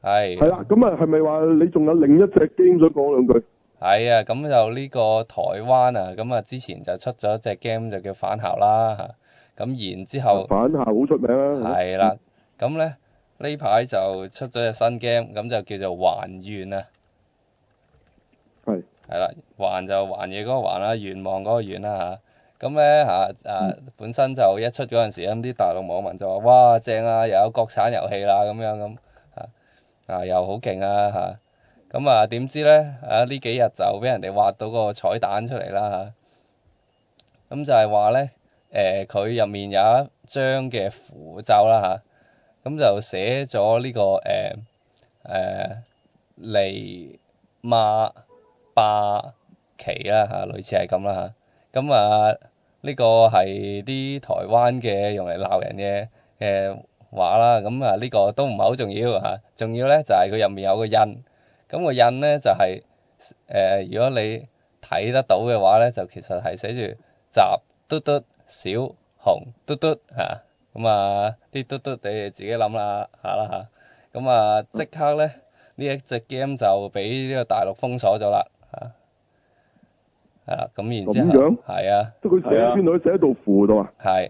係。 係啦，咁啊，係咪話你仲有另一隻 game 想講兩句？ 係啊，咁就呢個台灣啊，咁啊之前就出咗隻 game 就叫返校啦嚇，咁然之後返校好出名啦。 係啦，咁咧呢排就出咗隻新 game，咁就叫做還願啊。 係。 係啦，還就還嘢嗰個還啦，願望嗰個願啦嚇。咁咧本身就一出嗰陣時，咁啲大陸網民就話：哇正啊，又有國產遊戲啦咁樣咁又好勁啊嚇。咁點知咧呢幾日就俾人哋挖到個彩蛋出嚟啦嚇。咁就係話咧佢入面有一張嘅符咒啦嚇，咁就寫咗呢個尼瑪霸旗啦嚇，類似係咁啦嚇。咁呢個係啲台灣嘅用嚟鬧人嘅話啦。咁呢個都唔係好重要嚇，重要咧就係佢入面有個印。咁個印咧就係如果你睇得到嘅話咧，就其實係寫住集嘟嘟小紅嘟嘟嚇。咁啲嘟嘟你哋自己諗啦嚇。咁即刻咧呢一隻 game 就俾呢個大陸封鎖咗啦嚇。係啦，咁然之後咁樣係啊， 即係佢寫喺邊度？佢寫喺度符度啊？ 係。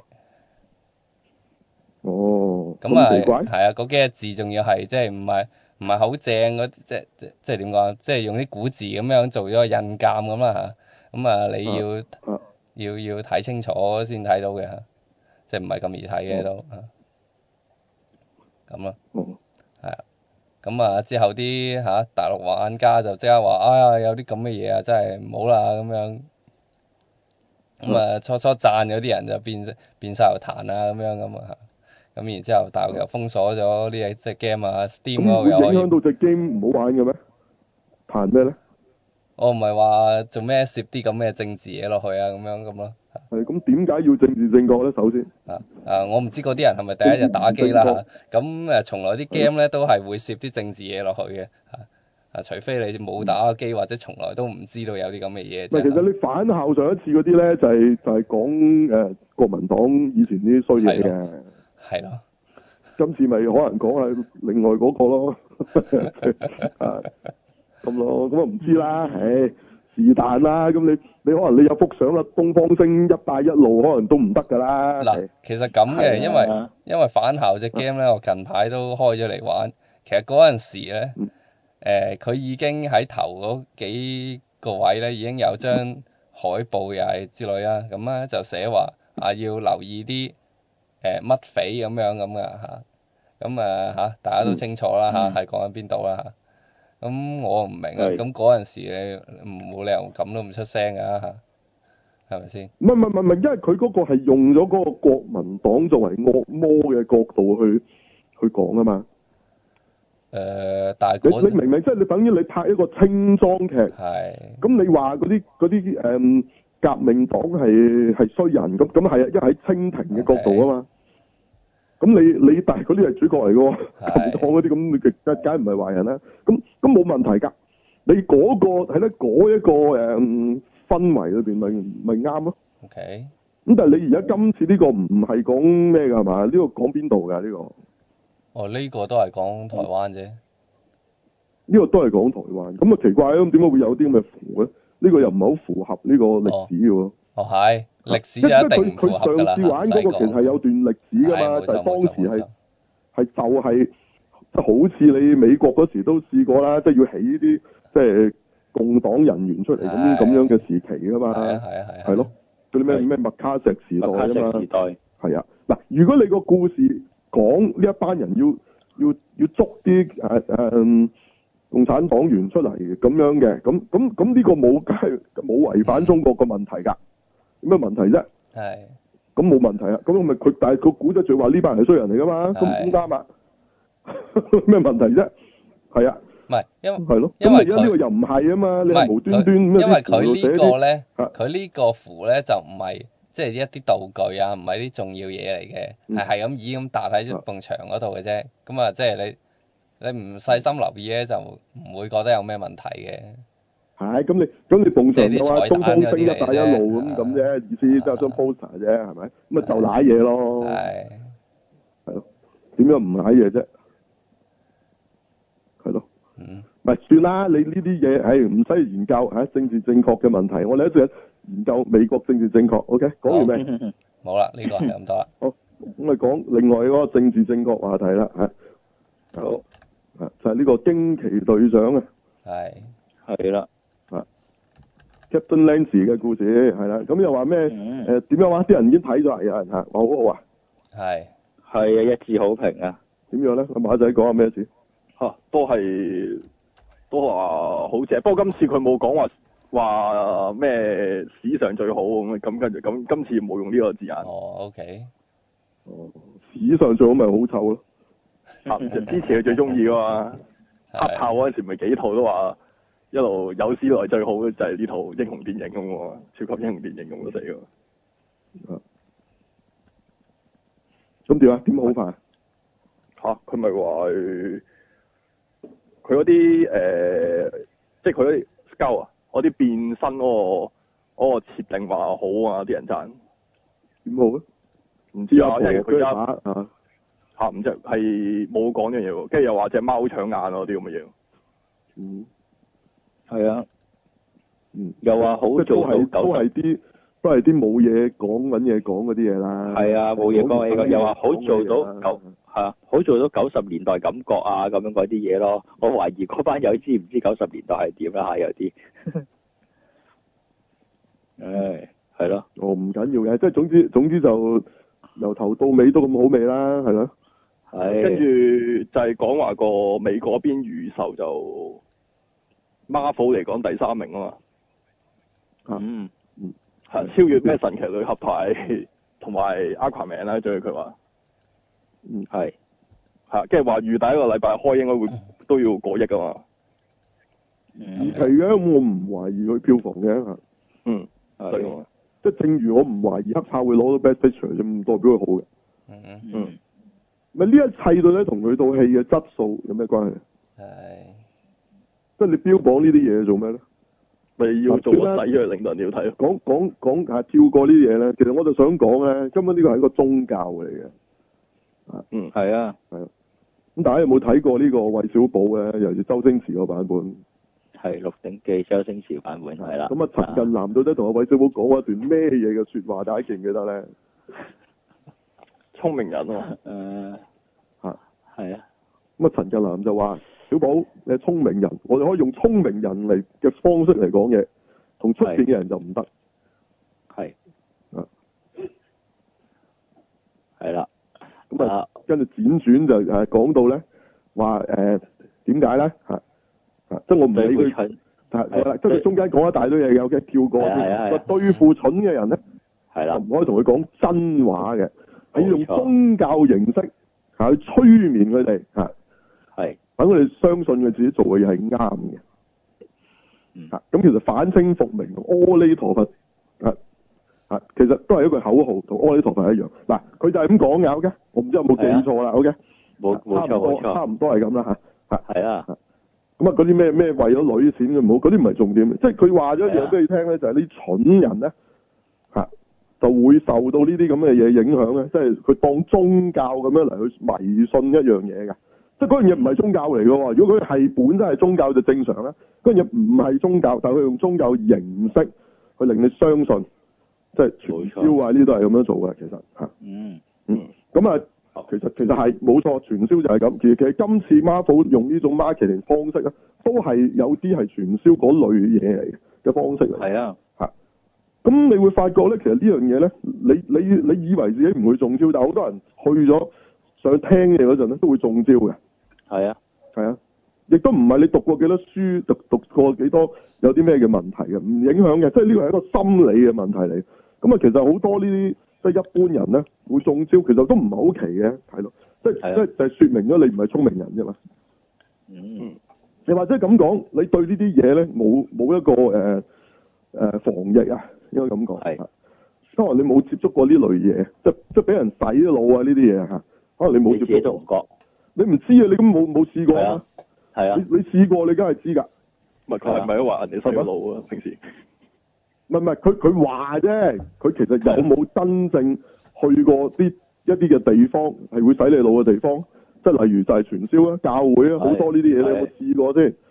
哦。 咁咁奇怪？ 係啊，嗰幾個字仲要係即係唔係好正嗰啲，即係點講？即係用啲古字咁樣做咗個印鑑咁啦嚇。咁你要睇清楚先睇到嘅嚇，即係唔係咁易睇嘅都嚇。咁咯。係啊。咁之後啲大陸玩家就即刻話：哎呀，有啲咁嘅嘢啊，真係唔好啦咁樣。咁初初讚嗰啲人就變晒又彈啊咁樣咁啊。咁然之後大陸又封鎖咗呢一隻 game 啊 ，Steam 嗰個又可以。 咁會影響到隻 game 唔好玩嘅咩？彈咩咧？ 我唔係話做咩攝啲咁嘅政治嘢落去啊，咁樣咁咯。 係咁點解要政治正確咧？首先。 我唔知嗰啲人係咪第一日打機啦嚇。咁從來啲 game 咧都係會攝啲政治嘢落去嘅除非你冇打過機或者從來都唔知道有啲咁嘅嘢。 其實你返校上一次嗰啲咧就係講國民黨以前啲衰嘢嘅。 係咯。 今次咪可能講係另外嗰個咯。咁咯，咁唔知啦，是但啦。咁你可能你有幅相啦，東方星一帶一路可能都唔得㗎啦。 嗱，其實咁嘅，因為返校隻 game 咧，我近排都開咗嚟玩。其實嗰陣時咧，佢已經喺頭嗰幾個位咧已經有張海報又係之類啦。咁咧就寫話要留意啲乜匪咁樣咁㗎嚇。咁大家都清楚啦嚇，係講緊邊度啦嚇。咁我唔明啊，咁嗰陣時你冇理由咁都唔出聲㗎嚇，係咪先？唔係，因為佢嗰個係用咗嗰個國民黨作為惡魔嘅角度去講啊嘛。 但係你明唔明？即係你等於你拍一個清裝劇，咁你話嗰啲革命黨係衰人，咁係啊，因為喺清廷嘅角度啊嘛。咁你但係嗰啲係主角嚟嘅喎，革命黨嗰啲咁，你梗係唔係壞人啦？咁冇問題㗎。你嗰個係咧嗰一個氛圍裏邊咪啱咯。 OK。 咁但係你而家今次呢個唔係講咩㗎係嘛？呢個講邊度㗎呢個？ 哦，呢個都係講台灣啫。 呢個都係講台灣，咁啊奇怪咯，點解會有啲咁嘅符咧？呢個又唔係好符合呢個歷史嘅喎。 係歷史就一定唔符合㗎啦。 佢上次玩嗰個其實係有段歷史㗎嘛，就係當時係就係好似你美國嗰時都試過啦，即係要起啲即係共黨人員出嚟咁樣嘅時期㗎嘛。係咯，嗰啲咩麥卡錫時代啊嘛。麥卡錫時代。係啊，嗱，如果你個故事講呢一班人要捉啲共產黨員出嚟咁樣嘅，咁呢個冇違反中國個問題㗎，有咩問題啫？係。咁冇問題啊，咁咪但係佢估得最話呢班人係衰人嚟㗎嘛，咁啱啊，咩問題啫？係啊。唔係，係咯。咁而家呢個又唔係啊嘛，你係無端端咩？因為佢呢個咧，佢呢個符咧就唔係即係一啲道具啊，唔係啲重要嘢嚟嘅，係咁已咁搭喺埲牆嗰度嘅啫。咁即係你唔細心留意咧，就唔會覺得有咩問題嘅。係，咁你埲牆嘅話，東方星一帶一路咁啫，意思即係張 poster 啫，係咪？咁就賴嘢咯。係咯，點樣唔賴嘢啫？ 唔係算啦，你呢啲嘢係唔使研究政治正確嘅問題，我哋一陣研究美國政治正確。OK， 講完未？ 冇啦，呢個係咁多啦。 好，咁咪講另外嗰個政治正確話題啦好，就係呢個驚奇隊長啊。 係啦。 Captain Lance 嘅故事係啦，咁又話咩？點樣話？啲人已經睇咗啦，有人話好好啊。 係啊，一致好評啊。 點樣咧？阿馬仔講下咩事？ 都話好正，不過今次佢冇講話咩史上最好咁，跟住咁今次冇用呢個字眼。 OK。 史上最好咪好臭咯。 之前佢最中意噶嘛，黑豹嗰陣時咪幾套都話。一路有史以來最好嘅就係呢套英雄電影咁喎，超級英雄電影咁都死喎。 咁點啊？點好快？ 佢咪話佢嗰啲即係佢嗰啲 Skull 啊，嗰啲變身嗰個設定話好啊，啲人讚。 點好咧？ 唔知啊，因為佢唔知係冇講呢樣嘢喎，跟住又話隻貓搶眼嗰啲咁嘅嘢。 係啊，又話好做都係啲冇嘢講揾嘢講嗰啲嘢啦。 係啊，冇嘢講，又話好做到好做到90年代感覺啊，咁樣嗰啲嘢咯。我懷疑嗰班友知唔知90年代係點啦有啲。係咯。 唔緊要嘅，即係總之就由頭到尾都咁好味啦，係咯。 係。 跟住就係講話個美國嗰邊預售就。Marvel 嚟講第3名啊嘛，超越咩神奇女俠牌同埋 Aquaman 啦，最佢話， 係， 跟住話預第一個禮拜開應該會都要過億噶嘛， 預期嘅，我唔懷疑佢票房嘅， 係， 即係正如我唔懷疑黑豹會攞到 Best Picture 啫，唔代表佢好嘅，咪呢一切到底同佢套戲嘅質素有咩關係？即係你標榜呢啲嘢做咩咧？ 咪要做個底去令到人要睇咯。 講跳過呢啲嘢咧，其實我就想講咧，根本呢個係一個宗教嚟嘅。 係啊。 咁大家有冇睇過呢個韋小寶嘅？尤其是周星馳個版本。 係《鹿鼎記》周星馳版本係啦。 咁陳近南到底同阿韋小寶講一段咩嘢嘅説話？大家記唔記得咧？ 聰明人啊。 係啊。咁陳近南就話。小寶，你係聰明人，我哋可以用聰明人嚟嘅方式嚟講嘢，同出邊嘅人就唔得。 係。係啦。 咁跟住輾轉就講到咧，話點解咧？即係我唔理佢。係啦，即係中間講一大堆嘢嘅，OK，跳過。對付蠢嘅人咧，就唔可以同佢講真話嘅，係要用宗教形式去催眠佢哋等佢哋相信佢自己做嘅嘢係啱嘅。咁其實反清復明同阿彌陀佛其實都係一句口號，同阿彌陀佛一樣。嗱，佢就係咁講嘅，OK，我唔知有冇記錯啦，OK， 冇錯， 差唔多係咁啦嚇。 係啊。 咁嗰啲咩為咗女錢嘅唔好，嗰啲唔係重點，即係佢話咗一樣俾你聽咧，就係啲蠢人咧就會受到呢啲咁嘅嘢影響咧，即係佢當宗教咁樣嚟去迷信一樣嘢嘅。即係嗰樣嘢唔係宗教嚟嘅喎，如果佢係本身係宗教就正常啦。嗰樣嘢唔係宗教，但係佢用宗教形式去令你相信，即係傳銷啊呢啲都係咁樣做嘅，其實咁其實係冇錯，傳銷就係咁。其實今次 Marvel 用呢種 marketing 方式咧，都係有啲係傳銷嗰類嘢嚟嘅方式嚟。 係啊。 咁你會發覺咧，其實呢樣嘢咧，你以為自己唔會中招，但係好多人去咗想聽嘢嗰陣咧，都會中招嘅。 係啊， 亦都唔係你讀過幾多書，讀過幾多有啲咩嘅問題嘅，唔影響嘅。即係呢個係一個心理嘅問題嚟。咁其實好多呢啲即係一般人咧會中招，其實都唔係好奇嘅，係咯。即係就係説明咗你唔係聰明人啫嘛。又或者咁講，你對呢啲嘢咧冇一個防疫啊，應該咁講。係。可能你冇接觸過呢類嘢，即係俾人洗咗腦啊呢啲嘢嚇。可能你冇接觸過。自己都唔覺。你唔知啊？你咁冇試過啊？係啊。你試過，你梗係知㗎。 佢係咪都話人哋洗咗腦啊？平時。 唔係，佢話啫。佢其實有冇真正去過一啲嘅地方係會洗你腦嘅地方？即係例如就係傳銷啊、教會啊，好多呢啲嘢你有冇試過先？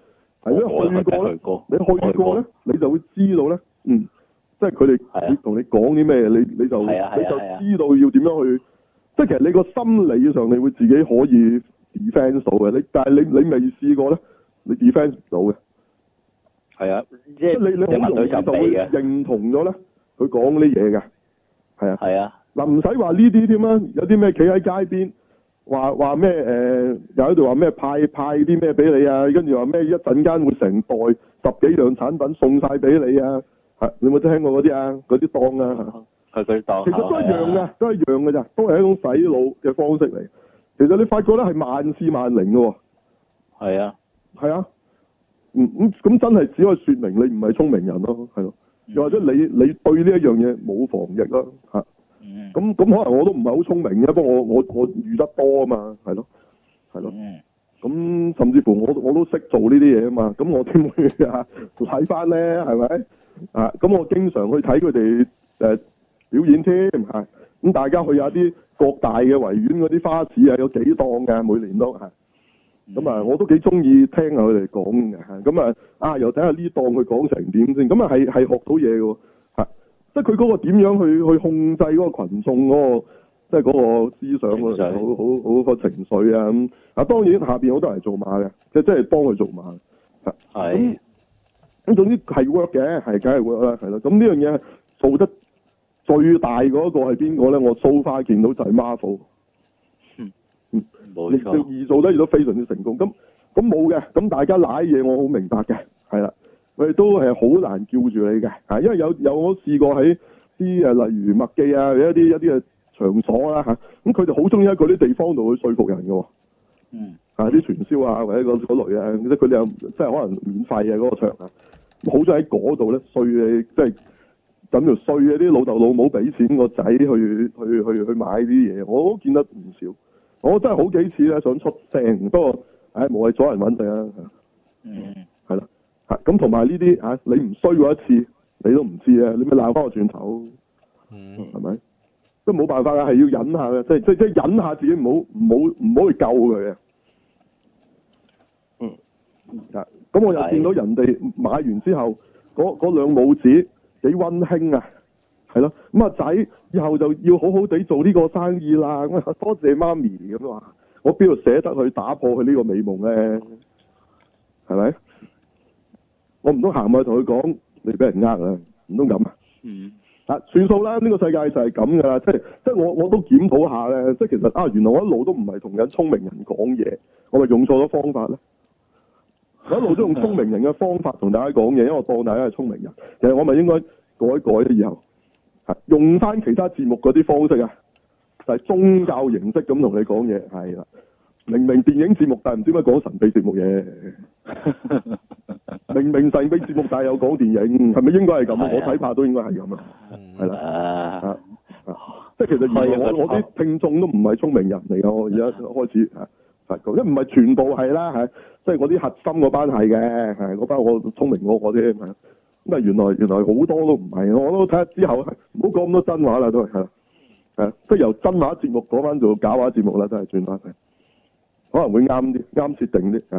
係因為去過咧，你去過咧，你就會知道咧，即係佢哋同你講啲咩，你就知道要點樣去，即係其實你個心理上你會自己可以 defend 到嘅，但係你未試過咧，你 defend 唔到嘅。 係啊，即係你好容易就會認同咗咧，佢講啲嘢嘅。係啊。係啊。嗱唔使話呢啲添啦，有啲咩企喺街邊。話咩又喺度話咩派啲咩俾你啊，跟住話咩一陣間會成袋10幾樣產品送晒俾你啊，你有冇聽過嗰啲啊？嗰啲檔啊， 係嗰啲檔， 其實都一樣嘅，都一樣嘅咋，都係一種洗腦嘅方式嚟。其實你發覺咧係萬試萬靈嘅喎。係啊。係啊。咁真係只可以説明你唔係聰明人咯，係咯。又或者你對呢一樣嘢冇防疫咯，咁可能我都唔係好聰明嘅，不過我遇得多啊嘛，係咯。咁甚至乎我都識做呢啲嘢啊嘛，咁我點會睇翻咧？係咪？咁我經常去睇佢哋表演添，咁大家去下啲各大嘅維園嗰啲花市啊，有幾檔嘅，每年都係。咁我都幾中意聽下佢哋講嘅，咁又睇下呢檔佢講成點先，咁係學到嘢嘅喎。即係佢嗰個點樣去控制嗰個羣眾嗰個，即係嗰個思想好個情緒啊咁。當然下邊好多人做馬嘅，即係幫佢做馬。係。咁總之係 work 嘅，係梗係 work 啦，係咯。咁呢樣嘢做得最大嗰個係邊個咧？我 so far 見到就係 Marvel。冇錯。而做得亦都非常之成功。咁冇嘅，咁大家賴嘢我好明白嘅，係啦。佢哋都係好難叫住你嘅，因為有我試過喺啲例如麥記啊，一啲嘅場所啦咁佢哋好中意喺嗰啲地方度去說服人嘅喎。啲傳銷啊或者嗰類啊，即係佢哋有即係可能免費嘅嗰個場啊，好中意喺嗰度咧衰你，即係咁就衰嘅啲老豆老母俾錢個仔去買啲嘢，我都見得唔少。我真係好幾次咧想出聲，不過無謂阻人揾食啊。係啦。咁同埋呢啲你唔衰過一次，你都唔知啊！你咪鬧翻我轉頭，係咪？都冇辦法啊，係要忍下嘅，即係忍下自己，唔好去救佢啊！咁我又見到人哋買完之後，嗰兩母子幾溫馨啊，係咯。咁仔以後就要好好地做呢個生意啦。咁多謝媽咪咁話，我邊度捨得去打破佢呢個美夢咧？係咪？我唔通行埋去同佢講，你俾人呃啊？唔通咁啊？算數啦！呢個世界就係咁噶啦，即係我都檢討下咧，即係其實原來我一路都唔係同緊聰明人講嘢，我咪用錯咗方法咧。我一路都用聰明人嘅方法同大家講嘢，因為我當大家係聰明人，其實我咪應該改一改以後，用翻其他節目嗰啲方式啊，就係宗教形式咁同你講嘢，係啦。明明電影節目，但係唔知乜講神秘節目嘢。明明神秘節目，但係有講電影，係咪應該係咁？我睇怕都應該係咁啊。係啦。即係其實原來我啲聽眾都唔係聰明人嚟㗎，我而家開始發覺，因為唔係全部係啦，即係嗰啲核心嗰班係嘅，嗰班我聰明過我啲咁啊。原來好多都唔係，我都睇下之後唔好講咁多真話啦，都係即係由真話節目講翻做假話節目啦，真係轉翻係。可能會啱啲，啱設定啲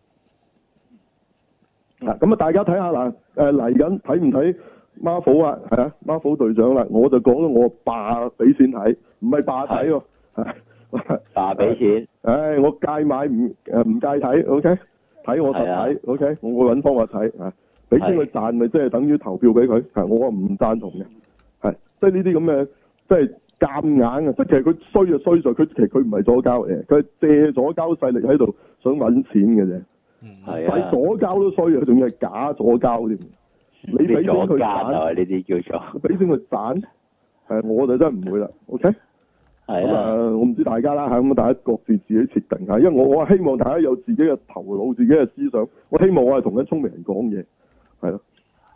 咁大家睇下嗱，嚟緊睇唔睇 Marvel 啊？係啊 ，Marvel 隊長啦，我就講咗我爸俾錢睇，唔係爸睇喎， 爸俾錢。 我戒買唔戒睇 ，OK？ 睇我實睇 ，OK？ 我會揾方法睇俾錢佢賺咪即係等於投票俾佢，我唔贊同嘅，即係呢啲咁嘅，即係。夾硬啊！即係其實佢衰就衰在佢其實佢唔係左膠嚟，佢係借左膠勢力喺度想揾錢嘅啫。係左膠都衰啊，仲要係假左膠添。你俾錢佢賺呢啲叫做俾錢佢賺，我就真係唔會啦。OK，我唔知大家啦咁大家各自自己設定下，因為我希望大家有自己嘅頭腦、自己嘅思想。我希望我係同緊聰明人講嘢，係咯，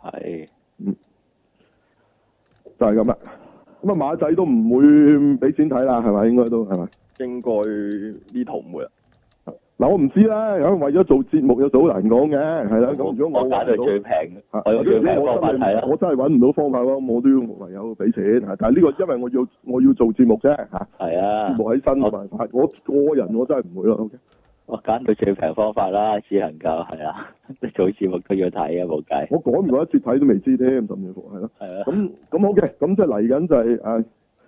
就係咁啦。咁馬仔都唔會俾錢睇啦，係咪？應該都係咪？ 應該呢套唔會啦。 嗱，我唔知啦。為咗做節目有好難講嘅，係啦。咁如果我揀到最平，我用最平方法睇啦。 我真係揾唔到方法咯，我都唯有俾錢。但係呢個因為我要做節目啫嚇。係啊。節目喺身冇辦法，我個人我真係唔會咯。OK。 我揀到最平方法啦，只能夠係啦，做節目都要睇啊，冇計。 我講唔過一節睇都未知添，甚至乎係咯。 係啊。 咁好嘅，咁即係嚟緊就係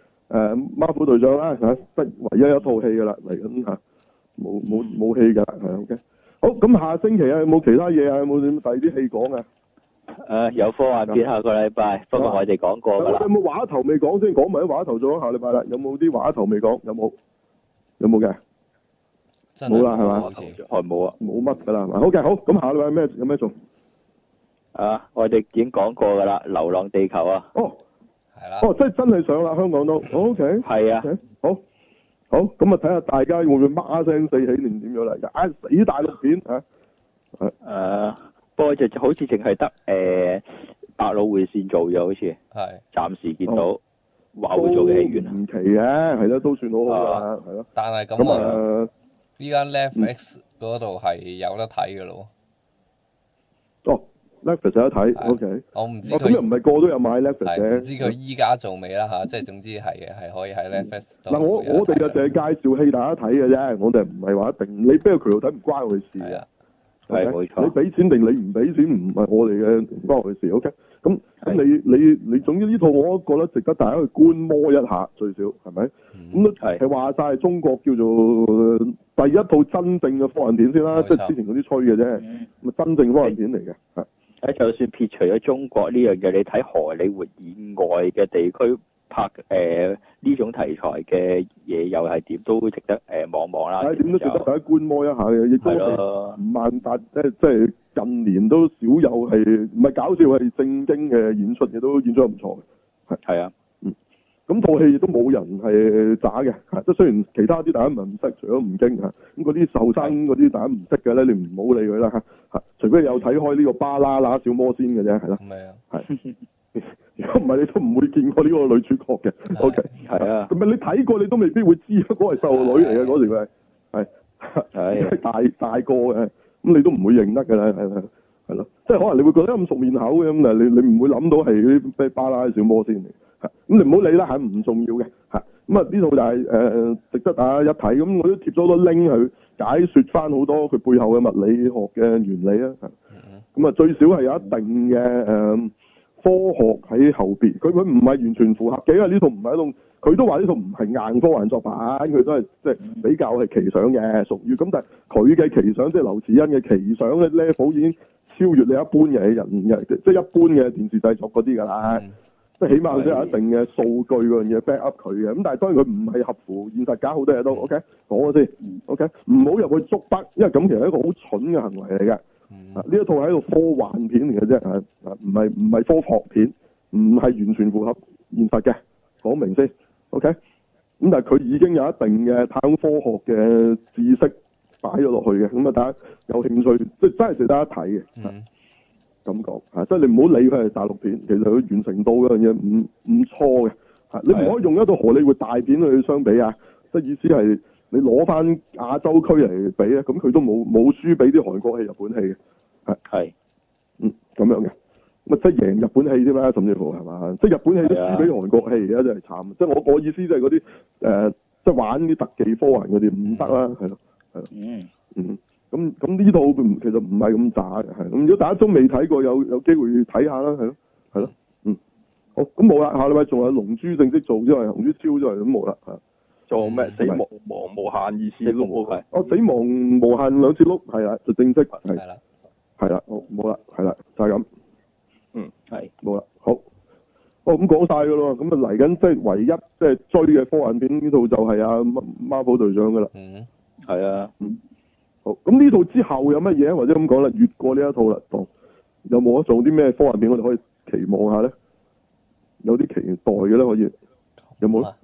Marvel 隊長啦嚇，得唯一一套戲㗎啦，嚟緊嚇，冇戲㗎，係 OK。好，咁下星期有冇其他嘢啊？有冇第二啲戲講啊？ 有科幻片下個禮拜，不過我哋講過㗎啦。 有冇話頭未講先？講埋啲話頭做咗下禮拜啦。有冇啲話頭未講？有冇？有冇嘅？冇啦，係嘛？ 冇啊， 冇乜㗎啦，係嘛？好嘅，好，咁下禮拜有咩做？ 我哋已經講過㗎啦，《流浪地球》啊。 哦， 係啦。 哦，即係真係上啦，香港都。OK。係啊。好。好，咁啊睇下大家會唔會孖聲四起定點樣嚟㗎？死大陸片嚇。 不過就好似淨係得百老匯線做咗，好似。 係。 暫時見到話會做嘅戲院唔奇嘅，係咯，都算好好啦，係咯。 但係咁啊，依家 Netflix 嗰度係有得睇㗎咯。 哦。Netflix 有得睇 ，OK。 我唔知佢。 咁又唔係個都有買 Netflix 嘅。 唔知佢依家做未啦嚇，即係總之係可以喺 Netflix 度。 嗱，我哋就淨係介紹戲大家睇嘅啫，我哋唔係話一定你邊個渠道睇唔關我哋事嘅。 係冇錯。 你俾錢定你唔俾錢唔係我哋嘅，唔關我哋事 ，OK。咁你總之呢套我都覺得值得大家去觀摩一下，最少係咪？咁都係話晒中國叫做第一套真正嘅科幻片先啦，即係之前嗰啲吹嘅啫，咁真正科幻片嚟嘅係。 就算撇除咗中國呢樣嘢，你睇荷里活以外嘅地區拍呢種題材嘅嘢，又係點都值得望望啦。 點都值得大家觀摩一下嘅，亦都唔萬達即係近年都少有係唔係搞笑係正經嘅演出嘅，都演出得唔錯嘅。係啊，咁套戲亦都冇人係渣嘅，即係雖然其他啲大家唔識，除咗吳京嚇，咁嗰啲後生嗰啲大家唔識嘅咧，你唔好理佢啦嚇，除非有睇開呢個巴啦啦小魔仙嘅啫，係啦。 係啊。 係。如果唔係，你都唔會見過呢個女主角嘅。OK。係啊。咁咪你睇過，你都未必會知嗰個係細路女嚟嘅，嗰時佢係大個嘅，咁你都唔會認得㗎啦，係咯，即係可能你會覺得咁熟面口嘅，咁你唔會諗到係嗰啲咩巴啦小魔仙嚟。咁你唔好理啦，係唔重要嘅，咁呢套就係值得大家一睇，咁我都貼咗好多 link 去解説翻好多佢背後嘅物理學嘅原理啊，咁啊最少係有一定嘅科學喺後邊，佢唔係完全符合嘅，因為呢套唔係一種，佢都話呢套唔係硬科幻作品，佢都係即係比較係奇想嘅，屬於咁，但係佢嘅奇想即係劉慈欣嘅奇想嘅 level 已經超越你一般嘅人嘅，即係一般嘅電視製作嗰啲㗎啦。即係起碼都有一定嘅數據嗰樣嘢 back up 佢嘅，咁但係當然佢唔係合乎現實㗎，好多嘢都 OK 講咗先 OK， 唔好入去捉筆，因為咁其實係一個好蠢嘅行為嚟嘅。呢一套係一個科幻片嚟嘅啫，唔係科學片，唔係完全符合現實嘅，講明先 OK。咁但係佢已經有一定嘅太空科學嘅知識擺咗落去嘅，咁啊大家有興趣，即係真係值得一睇嘅。咁講即係你唔好理佢係大陸片，其實佢完成度嗰樣嘢唔錯嘅，你唔可以用一個荷里活大片去相比啊！即係意思係你攞翻亞洲區嚟比咧，咁佢都冇輸俾啲韓國戲、日本戲嘅，係咁樣嘅，咁即係贏日本戲添啦，甚至乎係嘛？即係日本戲都輸俾韓國戲，而家真係慘。即係我意思即係嗰啲即係玩啲特技科幻嗰啲唔得啦，係咯，咁呢套其實唔係咁渣嘅，係咁。如果大家都未睇過，有機會睇下啦，係咯，好，咁冇啦。下禮拜仲有龍珠正式做之外，龍珠超之外咁冇啦， 做咩？死亡無限二次碌係。 死亡無限兩次碌係啦，就正式係啦，好冇啦，係啦，就係咁。係冇啦，好。咁講晒噶咯，咁啊嚟緊即係唯一即係追嘅科幻片呢套就係阿Marvel隊長噶啦。 係啊。 好，咁呢套之後有乜嘢？或者咁講啦，越過呢一套啦，有冇得做啲咩科幻片我哋可以期望下咧？有啲期待嘅咧，可以有冇咧？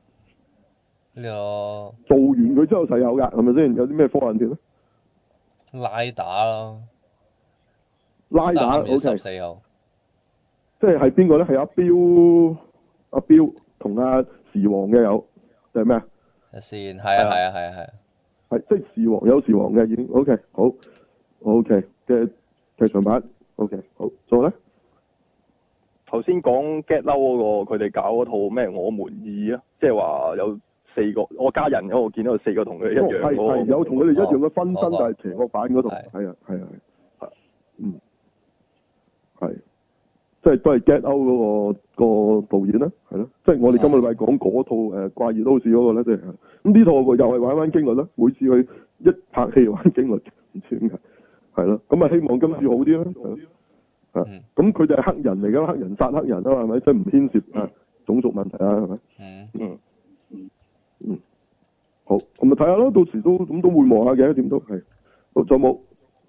做完佢之後實有㗎，係咪先？有啲咩科幻片咧？ 拉打咯， 拉打 3月14號， 即係邊個咧？係阿彪同阿時王嘅有，就係咩啊？ 先係啊。 係即係時王有時王嘅已經 OK 好 OK 嘅劇場版 OK 好，仲有咧？頭先講 Get Out 嗰個佢哋搞嗰套咩我們二啊，即係話有 4個，我家人我見到有4個同佢一樣係有同佢哋一樣嘅分身， 哦但係邪惡版嗰度， 係係啊，係，即係都係 Get Out 嗰個導演啦，係咯，即係我哋今個禮拜講嗰套誒怪異都市嗰個咧，即係咁呢套又係玩驚慄啦，每次佢一拍戲玩驚慄，唔知點解，係咯，咁啊希望今次好啲啦，咁佢哋係黑人嚟㗎，黑人殺黑人啊嘛，係咪？即係唔牽涉啊種族問題啊，係咪？好，咁咪睇下咯，到時都咁都會望下嘅，點都係。好，仲有冇？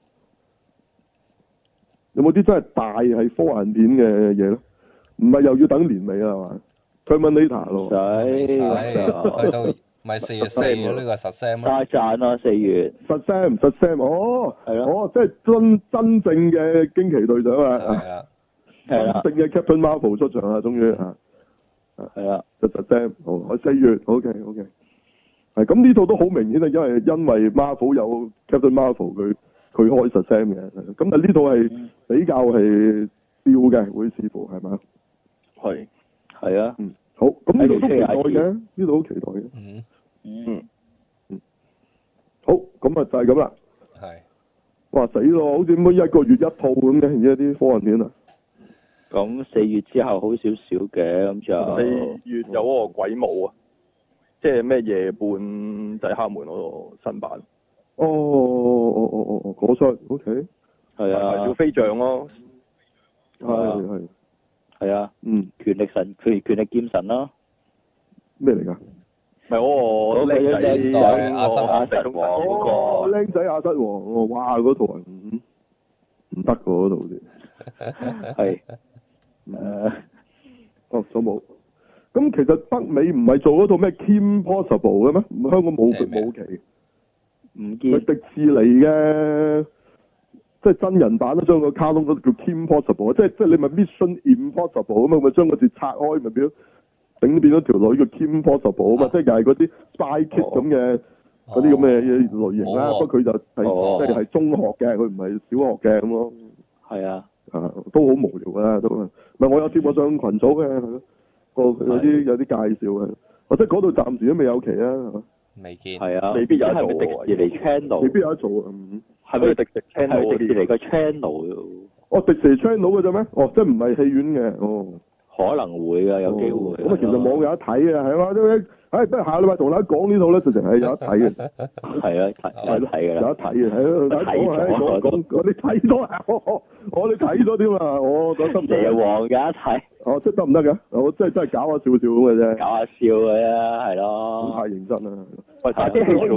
有冇啲真係大係科幻片嘅嘢咧？唔係又要等年尾啦，係嘛 ？Terminator 咯， 去到咪4月4咯，呢個實 Sam 大賺啦4月。 實 Sam，哦， 係咯， 哦，即係真正嘅驚奇隊長啊！ 係啦， 真正嘅 Captain Marvel 出場啦，終於啊！ 係啦， 實 Sam，好，我4月 ，OK，係咁呢套都好明顯係因為 Marvel 有 Captain Marvel 佢開實 Sam 嘅，咁但係呢套係比較係笑嘅，會視乎係嘛？ 係啊， 好，咁呢度都期待嘅，呢度好期待嘅，好，咁啊就係咁啦， 係， 哇死咯，好似每一個月一套咁嘅，而家啲科幻片啊， 咁4月之後好少少嘅，咁就 4月有嗰個鬼舞啊，即係咩夜半仔黑門嗰個新版。 嗰出 OK， 係啊， 小飛象咯， 係啊，權力劍神啦， 咩嚟㗎？ 咪嗰個僆仔僆仔亞瑟王嗰個僆仔亞瑟王，哇嗰套唔得㗎嗰套好似， 係， 咗冇。咁其實北美唔係做嗰套咩 Kim Possible 嘅咩？唔香港冇期。 唔見迪士尼嘅，即係真人版都將個卡通嗰叫 Kim Possible，即係你咪 Mission Impossible 啊嘛，咪將個字拆開咪變咗條女叫 Kim Possible啊嘛，即係又係嗰啲 Spy Kid 咁嘅嗰啲咁嘅類型啦，不過佢就係即係中學嘅，佢唔係小學嘅咁咯。 係啊， 都好無聊啊，都唔係我有貼過上群組嘅，係咯，有啲介紹嘅，或者嗰度暫時都未有期啊。 未見， 係啊， 未必有得做係咪迪士尼 channel？ 未必有得做啊！ 係咪迪士尼 channel 係迪士尼個 channel？ 哦，迪士尼 channel 嘅啫咩？哦，即係唔係戲院嘅？哦， 可能會㗎，有機會。 咁其實網有得睇啊，係嘛？不如下禮拜同大家講呢套咧，直情係有得睇嘅。 係啊，有得睇㗎啦。 有得睇嘅，係咯，講你睇咗啊！我哋睇咗添啊！我覺得蛇王有得睇。 哦，即係得唔得㗎？我真係搞下笑笑咁嘅啫。 搞下笑嘅啫，係咯。 太認真啦！ 喂，但係佢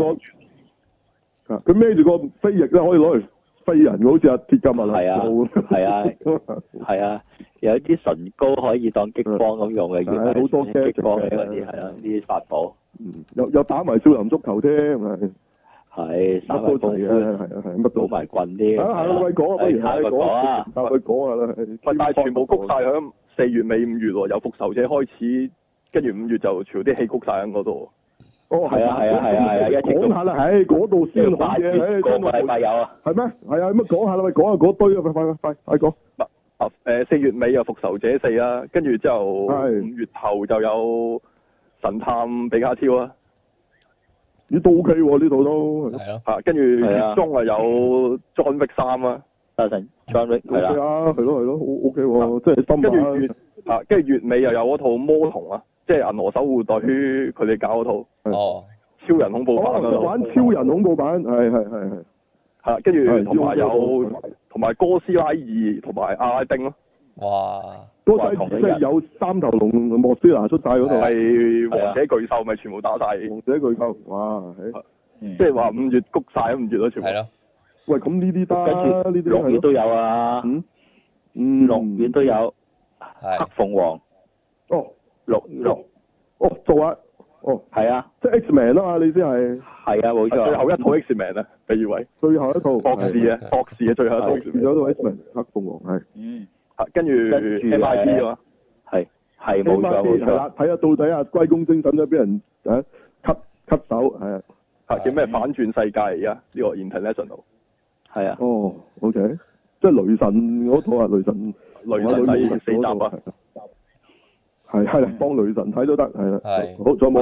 孭住個飛翼咧，可以攞嚟飛人，好似阿鐵甲萬能係啊，有啲唇膏可以當激光咁用嘅， 好多激光嘅嗰啲係啦，呢啲法寶。 又打埋少林足球添， 係三位功夫， 係乜都埋棍啲。 下個位講啊，不如下個講下啦。 但係全部谷晒響4月尾5月喎，由復仇者開始，跟住5月就全部啲戲谷晒喺嗰度。 哦， 係啊， 講下啦，嗰度先好嘢， 個禮拜有啊。 係咩？係啊，咁講下啦，咪講下嗰堆啊，快講。 4月尾有復仇者4啦，跟住之後5月頭就有神探比卡超啊。 呢都 OK 喎，呢度都係咯。 跟住月中啊有 John Wick 3啊。 John Wick 係啦。 係咯，OK 喎，即係跟住月尾又有嗰套魔童啊。即係銀河守護隊佢哋搞嗰套，超人恐怖版嗰度， 玩超人恐怖版，係， 跟住同埋哥斯拉2同埋阿拉丁咯， 哇， 哥斯拉即係有三頭龍莫斯拿出晒嗰度， 係王者巨獸咪全部打晒， 王者巨獸，哇， 即係話5月谷晒5月咯全部， 係咯， 喂，咁呢啲得，呢啲 6月都有啊，6月都有，黑鳳凰，6 做啊， 係啊， 即係 X-Men 啊嘛，你先係， 係啊，冇錯， 最後一套 X-Men 啊，你以為？ 最後一套， 博士啊，最後一套， 最後一套 X-Men 黑鳳凰係， 跟住 MIB 啊嘛， 係冇錯， 睇下到底啊龜公精神咗俾人cut 手係啊， 叫咩反轉世界而家呢個 International， 係啊 ，OK，即係雷神嗰套啊，雷神第4集啊。 係啦，幫雷神睇都得，係啦。好，仲有冇？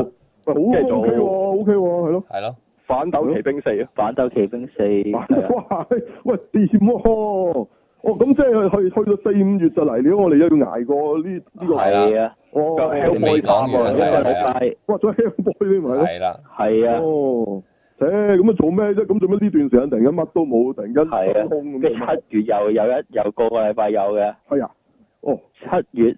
好 OK 喎，係咯。 係咯， 反斗奇兵4啊， 反斗奇兵4， 哇！喂，掂喎！咁即係去到4、5月就嚟了，我哋又要捱過呢個。 係啊。 哦。 就 Hellboy 3啊， 一個禮拜。 哇！仲有 Hellboy 添咪咯？ 係啦。 係啊。 哦。咁啊做咩啫？咁做咩呢段時間突然間乜都冇，突然間係啊。 空咁跟住7月又個禮拜有嘅。 係啊。哦。 7月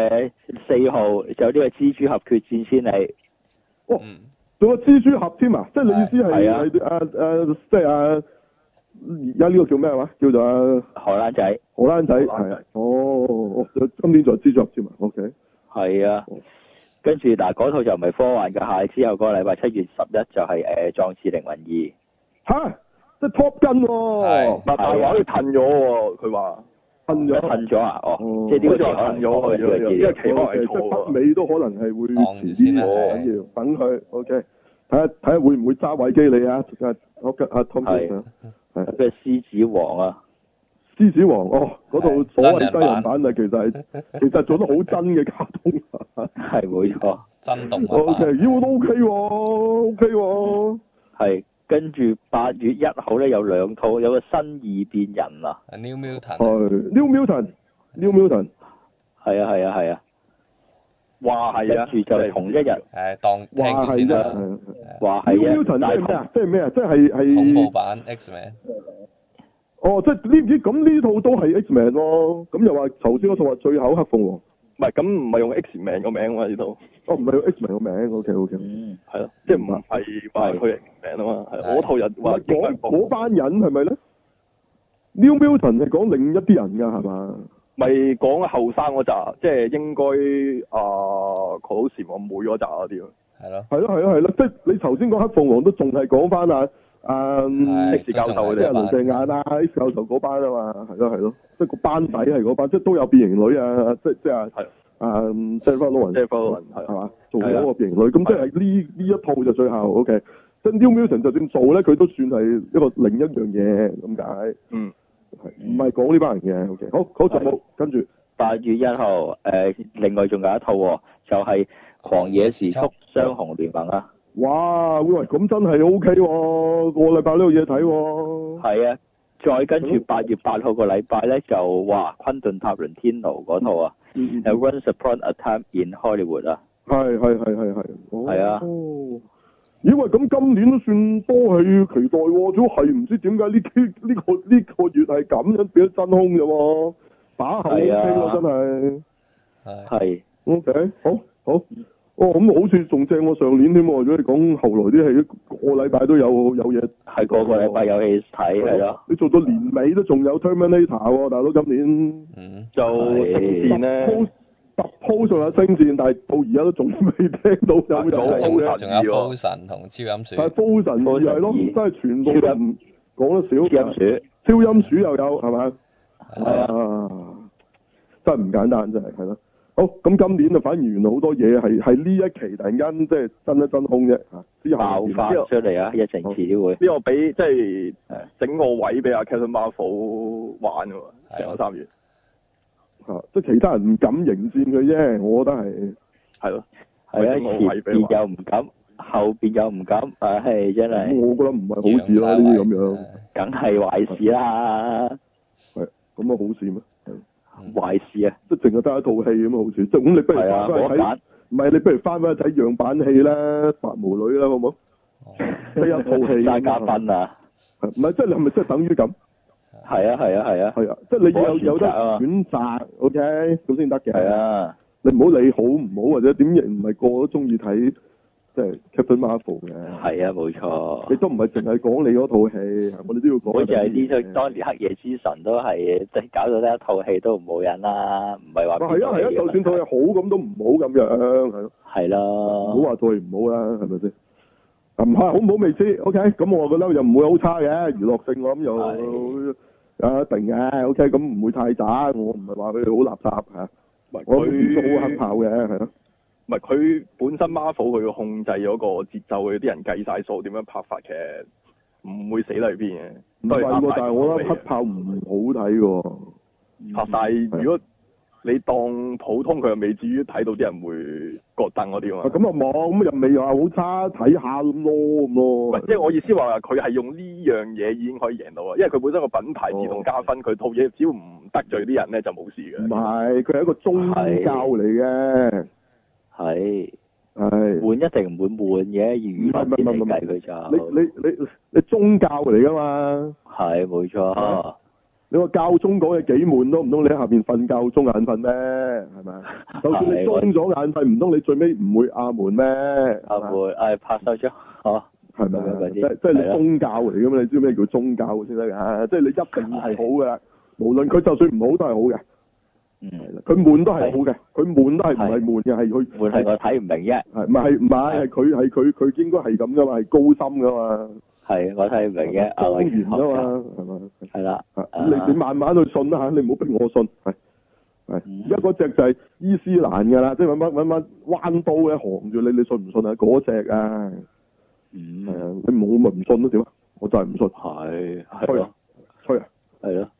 4號就有呢個蜘蛛俠決戰千里。 哦。仲有蜘蛛俠添啊！即係你意思係啊即係而家呢個叫咩話？叫做荷蘭仔。 荷蘭仔係啊。哦，今年仲有蜘蛛俠添啊。OK。 係啊。跟住嗱，嗰套就唔係科幻嘅，下之後嗰個禮拜7月11就係壯志凌雲2。 嚇！即係 Top Gun 喎。 但係話佢褪咗喎，佢話褪咗啊！即係呢個期褪咗佢，因為期可能係錯即係北美都可能係會遲先啦， 緊要等佢。OK。睇下會唔會揸位機你啊？Tom Cruise 係嘅獅子王啊！ 獅子王嗰套所謂真人版啊，其實做得好真嘅卡通。 係冇錯， 真動畫版。OK，都 OK 喎，OK 喎。 係跟住8月1號咧有2套，有個新異變人啊。 New Mutant。 New Mutant。 係啊。 話係啊， 跟住就同一日。 當聽住先啦。 話係啊。 New Mutant 即係咩啊？即係恐怖版 X-Men。 即係咁呢套都係 X-Men 咯。咁又話頭先嗰套話最後黑鳳凰。 唔係，咁唔係用 X-Men 個名嘛呢套。 唔係用 X-Men 個名。OK。 係咯，即係唔係話佢 X-Men 啊嘛。係我套人話嗰班人係咪咧 ？New Mutant 係講另一啲人㗎係嘛？ 咪講後生嗰扎，即係應該好時我妹嗰扎嗰啲咯。 係咯，即係你頭先講黑鳳凰都仲係講翻 X 教授嗰啲雷射眼X 教授嗰班啊嘛，係咯，即係個班底係嗰班，即係都有變形女啊，即係Jennifer Lawrence 係嘛，做嗰個變形女，咁即係呢一套就最後 OK， 即係 New Mutant 就算做咧，佢都算係一個另一樣嘢咁解。唔係講呢班人嘅 OK， 好就冇跟住 8月1號另外仲有一套就係狂野時速雙雄聯盟啊。 哇！喂，咁真係 OK 喎，個禮拜都有嘢睇喎。 係啊，再跟住8月8號個禮拜咧就昆頓塔倫天奴嗰套啊，有 Once Upon a Time in Hollywood 啊。 係。 係啊。 咦喂，咁今年都算多戲期待喎，主要係唔知點解呢個月係咁樣變咗真空啫喎，打後 OK 喎真係。 係。 OK， 好。咁好似仲正過上年添喎，如果你講後來啲戲，個禮拜都有嘢。 係個禮拜有戲睇係咯。 你做到年尾都仲有 Terminator 喎，大佬今年。 就星戰咧。10鋪仲有星戰，但係到而家都仲未聽到有仲有 Frozen 同超音鼠。 係 Frozen 係咯，真係全部都唔講得少。超音鼠又有係咪？真係唔簡單，真係咯。好，咁今年就反而原來好多嘢係呢一期突然間即係真一真空啫嚇，之後爆發出嚟啊！一陣遲啲會。 呢個俾即係整個位俾阿 Captain Marvel 玩喎，成個3月。 即係其他人唔敢迎戰佢啫，我覺得係咯， 係啊，前邊又唔敢，後邊又唔敢，真係。 我覺得唔係好事啦，呢啲咁樣。 梗係壞事啦。 係咁好事咩？ 壞事啊！ 即係淨係得一套戲咁好似，即係咁你不如翻去睇，唔係你不如翻去睇樣板戲啦，白毛女啦，好唔好？得一套戲。 加嘉賓啊！ 唔係，即係你係咪即係等於咁？ 係啊！ 即係你有得選擇 ，OK， 咁先得嘅。 係啊！ 你唔好理好唔好或者點亦唔係個個都中意睇，即係 Captain Marvel 嘅。 係啊，冇錯。 你都唔係淨係講你嗰套戲，我哋都要講。 好似係呢套當年黑夜之神都係，即係搞到呢一套戲都唔冇癮啦，唔係話。 係啊，就算套戲好咁都唔好咁樣，係咯。 係啦。 唔好話套戲唔好啦，係咪先？唔係好唔好未知 ，OK， 咁我覺得又唔會好差嘅，娛樂性我諗又。一定嘅 ，OK， 咁唔會太渣，我唔係話佢好垃圾嚇，我都好肯跑嘅，係咯。 唔係佢本身 Marvel 佢控制嗰個節奏，佢啲人計晒數點樣拍法嘅，唔會死喺邊嘅。 唔係喎，但係我覺得黑豹唔好睇喎。 拍晒如果你當普通佢又未至於睇到啲人會覺得嗰啲嘛。 咁啊冇，咁又未話好差，睇下咁咯，咁咯。 即係我意思話佢係用呢樣嘢已經可以贏到啊，因為佢本身個品牌自動加分，佢套嘢只要唔得罪啲人咧就冇事嘅。 唔係，佢係一個宗教嚟嘅。 係。 係。 悶一定唔會悶嘅，娛樂先嚟計佢就。 你宗教嚟噶嘛？ 係，冇錯。 你個教宗講嘢幾悶都唔通你喺下邊瞓覺中眼瞓咩？係咪？就算你裝咗眼瞓，唔通你最尾唔會阿門咩？ 阿門，拍手掌， 係咪？即係你宗教嚟噶嘛？你知咩叫宗教先得㗎？即係你一定係好㗎，無論佢就算唔好都係好嘅。佢悶都係好嘅，佢悶都係唔係悶嘅，係佢悶係我睇唔明啫。 係唔係係佢應該係咁噶嘛？係高深噶嘛？ 係我睇唔明嘅， 當然噶嘛，係嘛？ 係啦。 你慢慢去信啦嚇，你唔好逼我信。係而家嗰隻就係伊斯蘭㗎啦，即係揾乜彎刀咧行住你，你信唔信啊？嗰隻啊，係啊，你冇咪唔信咯點啊？我就係唔信。 係吹啊！吹啊！ 係咯。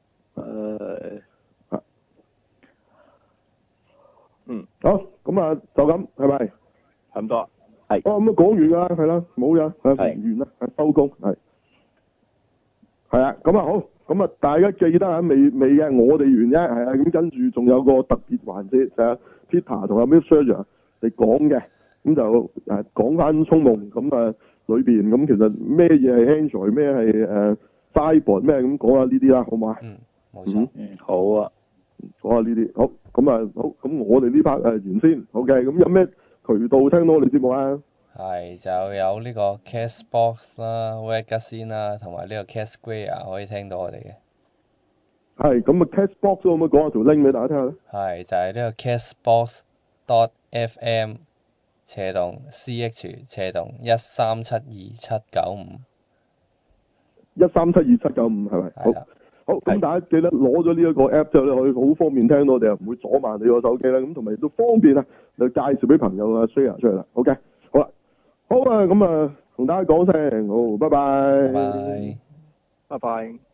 好，咁啊就咁係咪？ 差唔多。 係。 咁啊講完㗎啦，係啦，冇嘢，完啦，收工係啊，咁啊好，咁啊大家記得啊，未嘅，我哋完啫，係啊，咁跟住仲有個特別環節，就係 Peter 同阿 Miss Sir 嚟講嘅，咁就講翻《銃夢》，咁啊裏邊咁其實咩嘢係 Android，咩係Cyborg 咩咁講下呢啲啦，好嘛？ 冇錯。 好啊。 講下呢啲，好，咁啊好，咁我哋呢 part 完先，OK，咁有咩渠道聽到我哋節目啊？ 係就有呢個 Castbox 啦、Webgazine 啦，同埋呢個 Castsquare 可以聽到我哋嘅。 係，咁啊 Castbox 可唔可以講下條 link 俾大家聽下咧？ 係，就係呢個 Castbox.fm/CH/1372795。 1372795係咪？好。好，咁大家記得攞咗呢一個 app 之後咧，可以好方便聽到我哋，唔會阻慢你個手機啦。咁同埋都方便啊，就介紹俾朋友啊 share 出嚟啦。OK， 好啦，好啊，咁啊，同大家講聲好，拜拜。 拜拜。 拜拜。